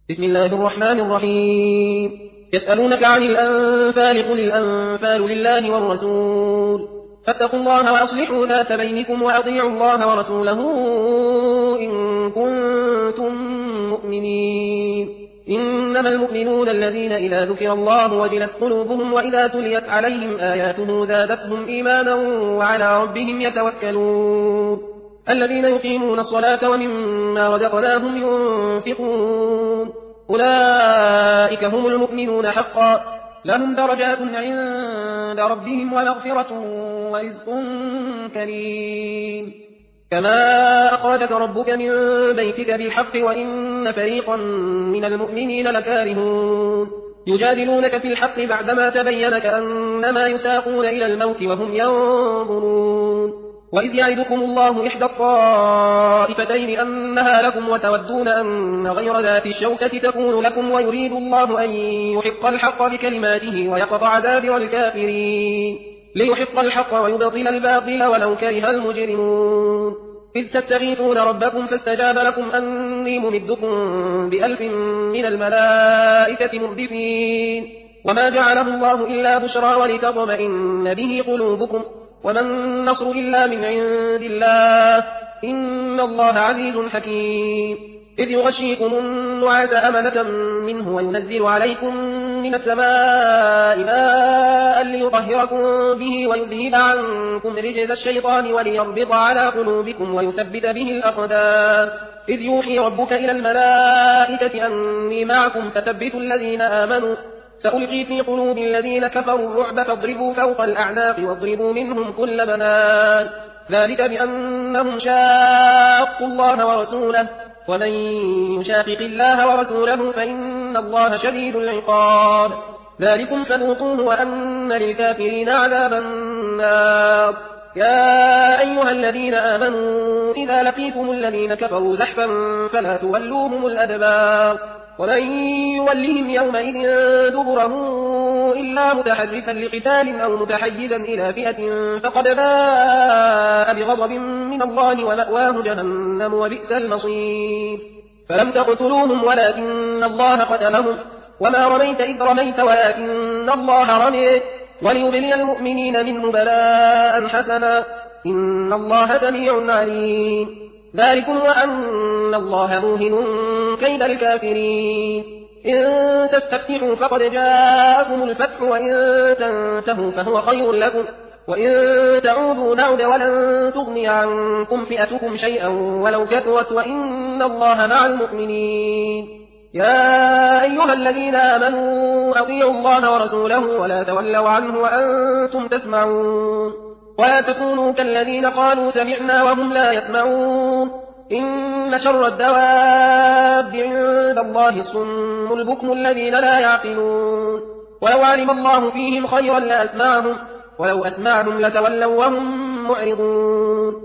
بسم الله الرحمن الرحيم. يسألونك عن الأنفال قل الأنفال لله والرسول فاتقوا الله وأصلحوا ذات بينكم وأطيعوا الله ورسوله إن كنتم مؤمنين. إنما المؤمنون الذين إذا ذكر الله وجلت قلوبهم وإذا تليت عليهم آياته زادتهم إيمانا وعلى ربهم يتوكلون. الذين يقيمون الصلاة ومما رزقناهم ينفقون أولئك هم المؤمنون حقا لهم درجات عند ربهم ومغفرة ورزق كريم. كما أخرجك ربك من بيتك بالحق وإن فريقا من المؤمنين لكارهون يجادلونك في الحق بعدما تبين كأنما يساقون إلى الموت وهم ينظرون. وإذ يعدكم الله إحدى الطائفتين أنها لكم وتودون أن غير ذات الشوكة تكون لكم ويريد الله أن يحق الحق بكلماته ويقطع دابر الكافرين ليحق الحق ويبطل الباطل ولو كره المجرمون. إذ تستغيثون ربكم فاستجاب لكم أني ممدكم ب1000 من الملائكة مردفين وما جعله الله إلا بشرى ولتطمئن به قلوبكم وما النصر إلا من عند الله إن الله عزيز حكيم. إذ يغشيكم النعاس أمنة منه وينزل عليكم من السماء ماء ليطهركم به ويذهب عنكم رجز الشيطان وليربط على قلوبكم ويثبت به الأقدام. إذ يوحي ربك إلى الملائكة أني معكم فثبتوا الذين آمنوا سألقي في قلوب الذين كفروا الرعب فاضربوا فوق الأعناق واضربوا منهم كل بنان ذلك بأنهم شاقوا الله ورسوله ومن يشاقق الله ورسوله فإن الله شديد العقاب. ذلكم فذوقوه وأن للكافرين عذاب النار. يا أيها الذين آمنوا إذا لقيتم الذين كفروا زحفا فلا تولوهم الأدبار ومن يولهم يومئذ دبره إلا متحرفا لقتال أو متحيزا إلى فئة فقد باء بغضب من الله ومأواه جهنم وبئس المصير. فلم تقتلوهم ولكن الله قتلهم وما رميت إذ رميت ولكن الله رمي وليبلي المؤمنين منه بلاء حسنا إن الله سميع عليم. ذلكم وأن الله موهن كيد الكافرين. إن تستفتحوا فقد جاءكم الفتح وإن تنتهوا فهو خير لكم وإن تعودوا نعد ولن تغني عنكم فئتكم شيئا ولو كثرت وإن الله مع المؤمنين. يا أيها الذين آمنوا أطيعوا الله ورسوله ولا تولوا عنه وأنتم تسمعون ولا تكونوا كالذين قالوا سمعنا وهم لا يسمعون. إن شر الدواب عند الله الصم البكم الذين لا يعقلون ولو علم الله فيهم خيرا لأسمعهم ولو أسمعهم لتولوا وهم معرضون.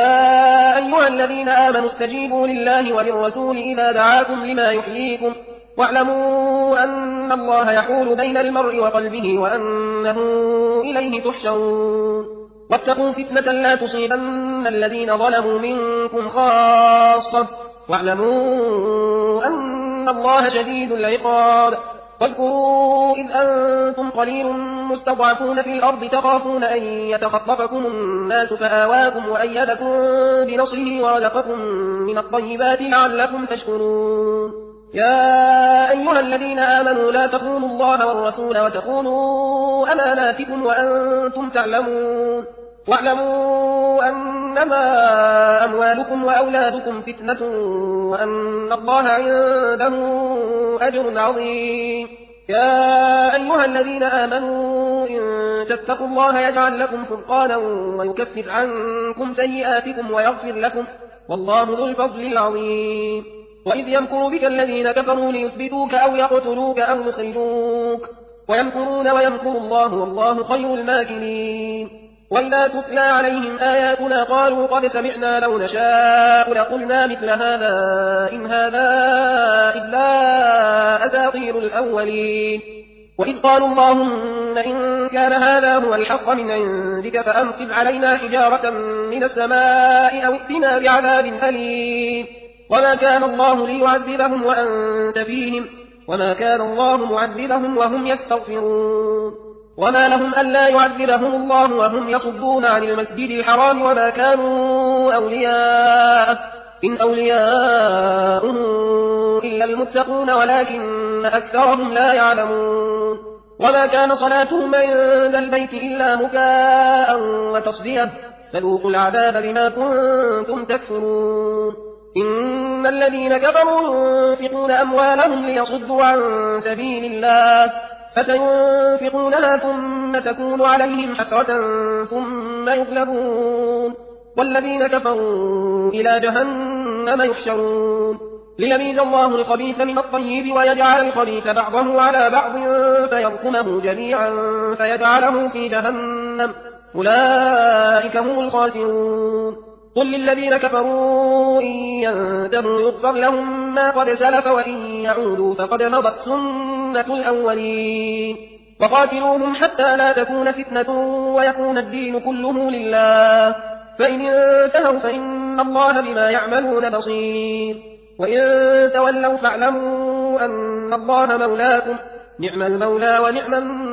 يا أيها الذين آمنوا استجيبوا لله وللرسول إذا دعاكم لما يحييكم واعلموا أن الله يحول بين المرء وقلبه وأنه إليه تحشرون. واتقوا فتنة لا تصيبن الذين ظلموا منكم خاصة واعلموا أن الله شديد العقاب. واذكروا إذ أنتم قليل مستضعفون في الأرض تخافون أن يتخطفكم الناس فآواكم وأيدكم بنصره ورزقكم من الطيبات لعلكم تشكرون. يا أيها الذين آمنوا لا تخونوا الله والرسول وتخونوا أماناتكم وأنتم تعلمون واعلموا أنما أموالكم وأولادكم فتنة وأن الله عنده أجر عظيم. يا أيها الذين آمنوا إن تتقوا الله يجعل لكم فرقانا ويكفر عنكم سيئاتكم ويغفر لكم والله ذو الفضل العظيم. وإذ يمكر بك الذين كفروا ليثبتوك أو يقتلوك أو يخرجوك ويمكرون ويمكر الله والله خير الماكرين. وإذا تتلى عليهم آياتنا قالوا قد سمعنا لو نشاء لقلنا مثل هذا إن هذا إلا أساطير الأولين. وإذ قالوا اللهم إن كان هذا هو الحق من عندك فأمطر علينا حجارة من السماء أو ائتنا بعذاب أليم. وما كان الله ليعذبهم وأنت فيهم وما كان الله معذبهم وهم يستغفرون وما لهم ألا يعذبهم الله وهم يصدون عن المسجد الحرام وما كانوا أولياءه إن أولياؤه إلا المتقون ولكن أكثرهم لا يعلمون وما كان صلاتهم عند البيت إلا مكاء وتصدية فذوقوا العذاب بما كنتم تكفرون إن الذين كفروا ينفقون أموالهم ليصدوا عن سبيل الله فسينفقونها ثم تكون عليهم حسرة ثم يغلبون والذين كفروا إلى جهنم يحشرون ليميز الله الخبيث من الطيب ويجعل الخبيث بعضه على بعض فيركمه جميعا فيجعله في جهنم أولئك هم الخاسرون قل للذين كفروا إن ينتهوا يغفر لهم ما قد سلف وإن يعودوا فقد مضت سنة الأولين وقاتلوهم حتى لا تكون فتنة ويكون الدين كله لله فإن انتهوا فإن الله بما يعملون بصير وإن تولوا فاعلموا أن الله مولاكم نعم المولى ونعم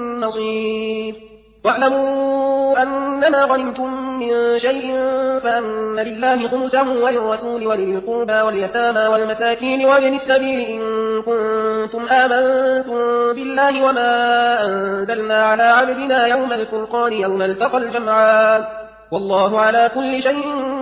النصير واعلموا أنما غنمتم من شيء فأن لله خمسه وللرسول ولذي القربى واليتامى والمساكين وابن السبيل إن كنتم آمنتم بالله وما أنزلنا على عبدنا يوم الفرقان يوم التقى الجمعان والله على كل شيء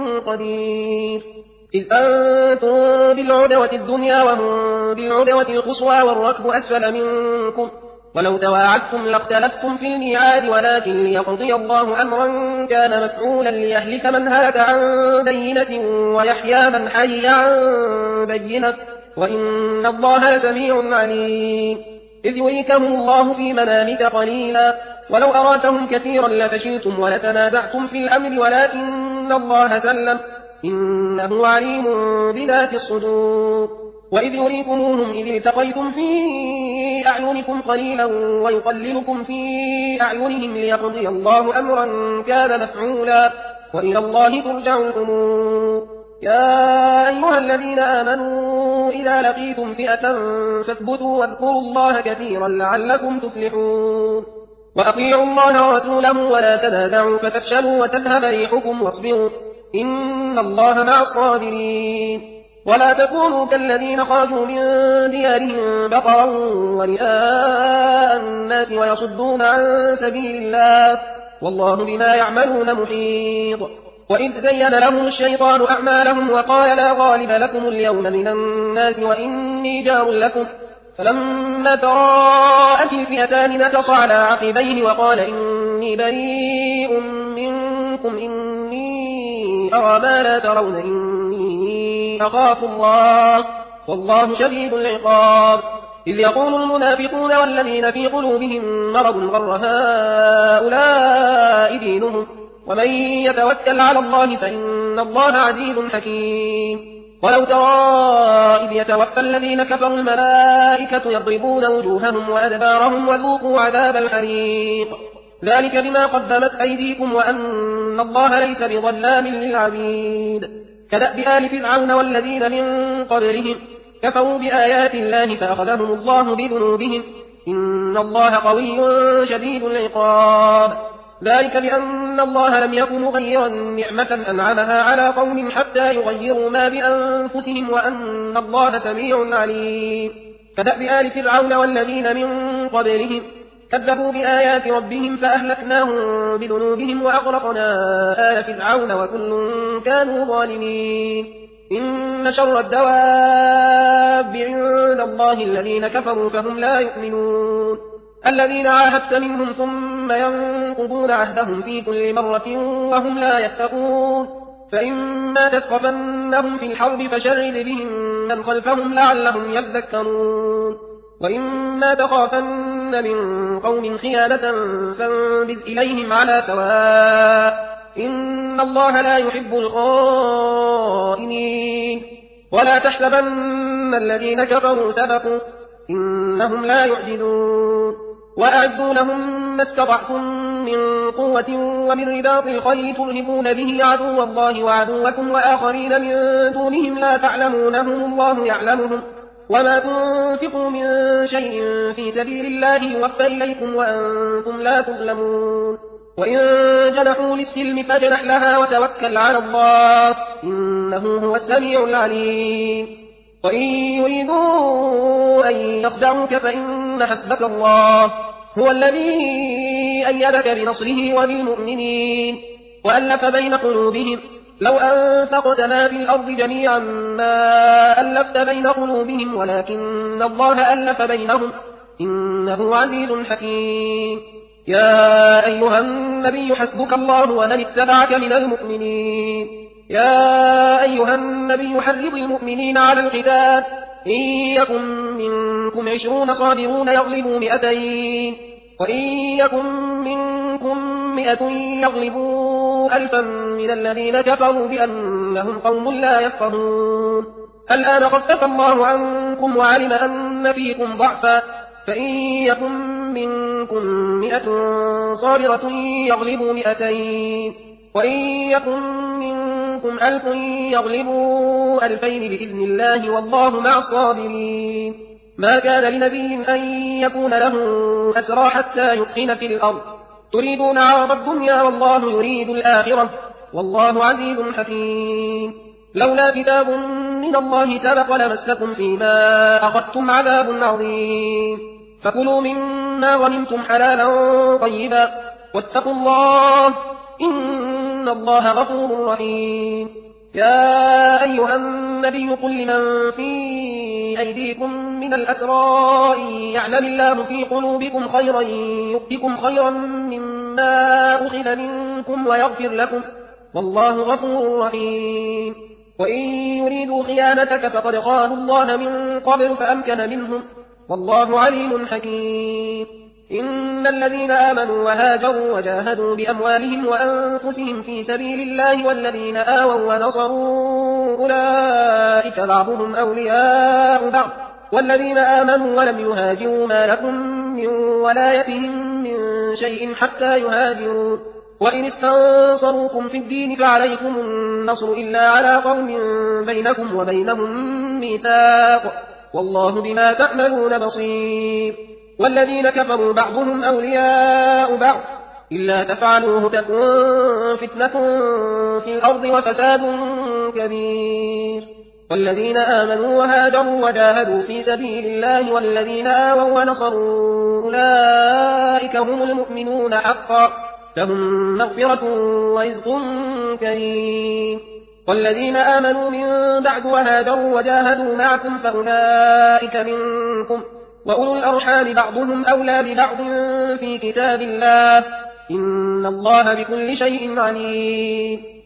قدير إذ أنتم بالعدوة الدنيا وهم بالعدوة القصوى والركب أسفل منكم ولو تواعدتم لاختلفتم في الميعاد ولكن ليقضي الله أمرا كان مفعولا ليهلك من هلك عن بينة ويحيى من حي عن بينة وإن الله لسميع عليم إذ يريكهم الله في منامك قليلا ولو أراتهم كثيرا لفشلتم ولتنازعتم في الأمر ولكن الله سلم إنه عليم بذات الصدور وإذ يريكموهم إذ التقيتم في أعينكم قليلا ويقللكم في أعينهم ليقضي الله أمرا كان مفعولا وإلى الله ترجع الأمور يا أيها الذين آمنوا إذا لقيتم فئة فاثبتوا واذكروا الله كثيرا لعلكم تفلحون وأطيعوا الله ورسوله ولا تنازعوا فتفشلوا وتذهب ريحكم واصبروا إن الله مع الصابرين ولا تكونوا كالذين خرجوا من ديارهم بطرا ورئاء الناس ويصدون عن سبيل الله والله بما يعملون محيط وإذ زين لهم الشيطان أعمالهم وقال لا غالب لكم اليوم من الناس وإني جار لكم فلما تراءت الفئتان نكص على عقبيه وقال إني بريء منكم إني أرى ما لا ترون إني أخاف الله والله شديد العقاب إذ يقول المنافقون والذين في قلوبهم مرض غر هؤلاء دينهم ومن يتوكل على الله فإن الله عزيز حكيم ولو ترى إذ يتوفى الذين كفروا الملائكة يضربون وجوههم وأدبارهم وذوقوا عذاب الحريق ذلك بما قدمت أيديكم وأن الله ليس بظلام للعبيد كدأب آل فرعون والذين من قبلهم كفروا بآيات الله فأخذهم الله بذنوبهم إن الله قوي شديد العقاب ذلك بأن الله لم يكن مغيرا نعمة أنعمها على قوم حتى يغيروا ما بأنفسهم وأن الله سميع عليم كدأب آل فرعون والذين من قبلهم كذبوا بآيات ربهم فأهلكناهم بذنوبهم وأغرقنا آل فرعون وكل كانوا ظالمين إن شر الدواب عند الله الذين كفروا فهم لا يؤمنون الذين عاهدت منهم ثم ينقضون عهدهم في كل مرة وهم لا يتقون فإما تثقفنهم في الحرب فشرد بهم من خلفهم لعلهم يذكرون وإما تخافن من قوم خيانة فانبذ إليهم على سواء إن الله لا يحب الخائنين ولا تحسبن الذين كفروا سبقوا إنهم لا يعجزون وأعدوا لهم ما استطعتم من قوة ومن رباط الخيل ترهبون به عدو الله وعدوكم وآخرين من دونهم لا تعلمونهم الله يعلمهم وما تنفقوا من شيء في سبيل الله يوفى إليكم وأنتم لا تظلمون وإن جنحوا للسلم فاجنح لها وتوكل على الله إنه هو السميع العليم وإن يريدوا أن يخدعوك فإن حسبك الله هو الذي أيدك بنصره وبالمؤمنين وألف بين قلوبهم لو أنفقت ما في الأرض جميعا ما ألفت بين قلوبهم ولكن الله ألف بينهم إنه عزيز حكيم يا أيها النبي حسبك الله ومن اتبعك من المؤمنين يا أيها النبي حرض المؤمنين على القتال إن يكن منكم 20 صابرون يغلبوا 200 وإن يكن منكم 100 يغلبوا 1000 من الذين كفروا بأنهم قوم لا يفقهون الآن خفف الله عنكم وعلم أن فيكم ضعفا فإن يكن منكم 100 صابرة يغلبوا 200 وإن يكن منكم 1000 يغلبوا 2000 بإذن الله والله مع الصابرين ما كان لنبي أن يكون له أسرى حتى يثخن في الأرض تريدون عرض الدنيا والله يريد الآخرة والله عزيز حكيم لولا كتاب من الله سبق لمسكم فيما أخذتم عذاب عظيم فكلوا مما غنمتم حلالا طيبا واتقوا الله إن الله غفور رحيم يا أيها النبي قل لمن في أيديكم من الأسرى إن يعلم الله في قلوبكم خيرا يؤتكم خيرا مما أخذ منكم ويغفر لكم والله غفور رحيم وإن يريدوا خيانتك فقد خانوا الله من قبل فأمكن منهم والله عليم حكيم إن الذين آمنوا وهاجروا وجاهدوا بأموالهم وأنفسهم في سبيل الله والذين آووا ونصروا أولئك بعضهم أولياء بعض والذين آمنوا ولم يهاجروا ما لكم من ولايتهم من شيء حتى يهاجروا وإن استنصروكم في الدين فعليكم النصر إلا على قوم بينكم وبينهم ميثاق والله بما تعملون بصير والذين كفروا بعضهم أولياء بعض إلا تفعلوه تكن فتنة في الأرض وفساد كبير والذين آمنوا وهاجروا وجاهدوا في سبيل الله والذين آووا ونصروا أولئك هم المؤمنون حقا لهم مغفرة ورزق كريم والذين آمنوا من بعد وهاجروا وجاهدوا معكم فأولئك منكم وأولو الأرحام بعضهم أولى ببعض في كتاب الله إن الله بكل شيء عليم